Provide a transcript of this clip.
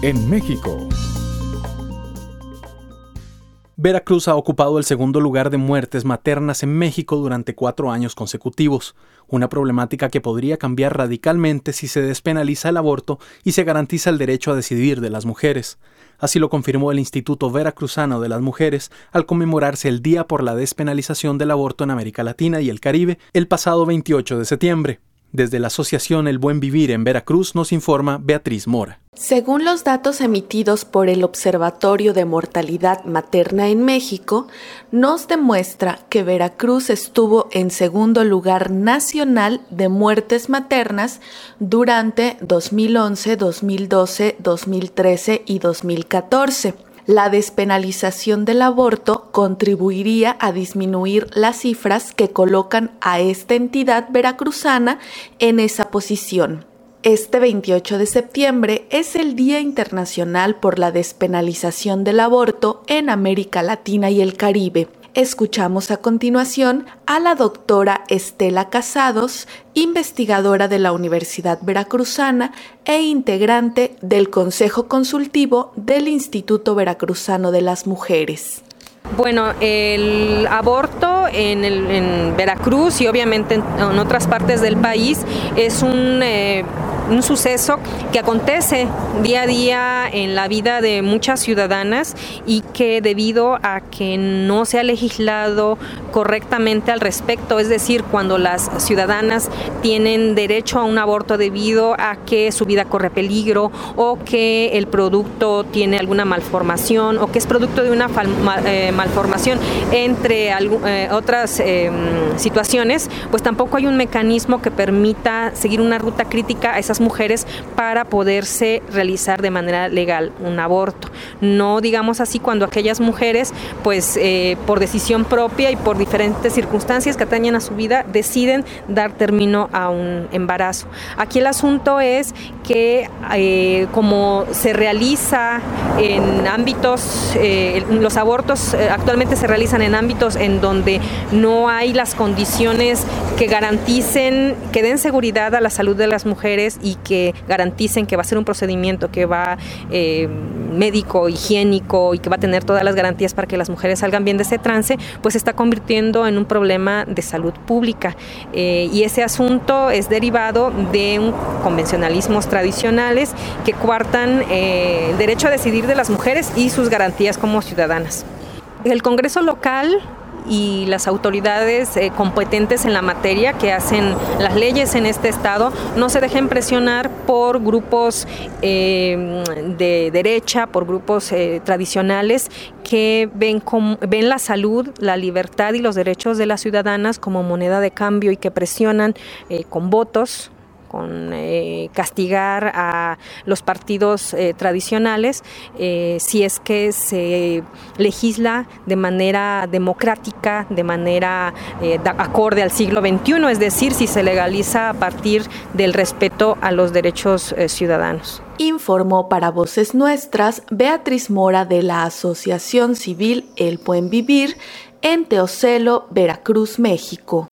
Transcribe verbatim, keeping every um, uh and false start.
en México. Veracruz ha ocupado el segundo lugar de muertes maternas en México durante cuatro años consecutivos, una problemática que podría cambiar radicalmente si se despenaliza el aborto y se garantiza el derecho a decidir de las mujeres. Así lo confirmó el Instituto Veracruzano de las Mujeres al conmemorarse el Día por la Despenalización del Aborto en América Latina y el Caribe el pasado veintiocho de septiembre. Desde la Asociación El Buen Vivir en Veracruz nos informa Beatriz Mora. Según los datos emitidos por el Observatorio de Mortalidad Materna en México, nos demuestra que Veracruz estuvo en segundo lugar nacional de muertes maternas durante dos mil once, dos mil doce, dos mil trece y dos mil catorce. La despenalización del aborto contribuiría a disminuir las cifras que colocan a esta entidad veracruzana en esa posición. Este veintiocho de septiembre es el Día Internacional por la Despenalización del Aborto en América Latina y el Caribe. Escuchamos a continuación a la doctora Estela Casados, investigadora de la Universidad Veracruzana e integrante del Consejo Consultivo del Instituto Veracruzano de las Mujeres. Bueno, el aborto en, el, en Veracruz y obviamente en, en otras partes del país es un, eh, un suceso que acontece día a día en la vida de muchas ciudadanas y que debido a que no se ha legislado correctamente al respecto, es decir, cuando las ciudadanas tienen derecho a un aborto debido a que su vida corre peligro o que el producto tiene alguna malformación o que es producto de una fal- eh, malformación, entre eh, otras eh, situaciones, pues tampoco hay un mecanismo que permita seguir una ruta crítica a esas mujeres para poderse realizar de manera legal un aborto. No digamos así cuando aquellas mujeres, pues eh, por decisión propia y por diferentes circunstancias que atañen a su vida, deciden dar término a un embarazo. Aquí el asunto es que eh, como se realiza en ámbitos, eh, los abortos eh, actualmente se realizan en ámbitos en donde no hay las condiciones que garanticen, que den seguridad a la salud de las mujeres y que garanticen que va a ser un procedimiento que va eh, médico, higiénico y que va a tener todas las garantías para que las mujeres salgan bien de ese trance, pues se está convirtiendo en un problema de salud pública. Eh, y ese asunto es derivado de un convencionalismos tradicionales que coartan eh, el derecho a decidir de las mujeres y sus garantías como ciudadanas. El Congreso local y las autoridades eh, competentes en la materia que hacen las leyes en este estado no se dejen presionar por grupos eh, de derecha, por grupos eh, tradicionales que ven, com, ven la salud, la libertad y los derechos de las ciudadanas como moneda de cambio y que presionan eh, con votos, con eh, castigar a los partidos eh, tradicionales eh, si es que se legisla de manera democrática, de manera eh, acorde al siglo veintiuno, es decir, si se legaliza a partir del respeto a los derechos eh, ciudadanos. Informó para Voces Nuestras Beatriz Mora de la Asociación Civil El Buen Vivir en Teocelo, Veracruz, México.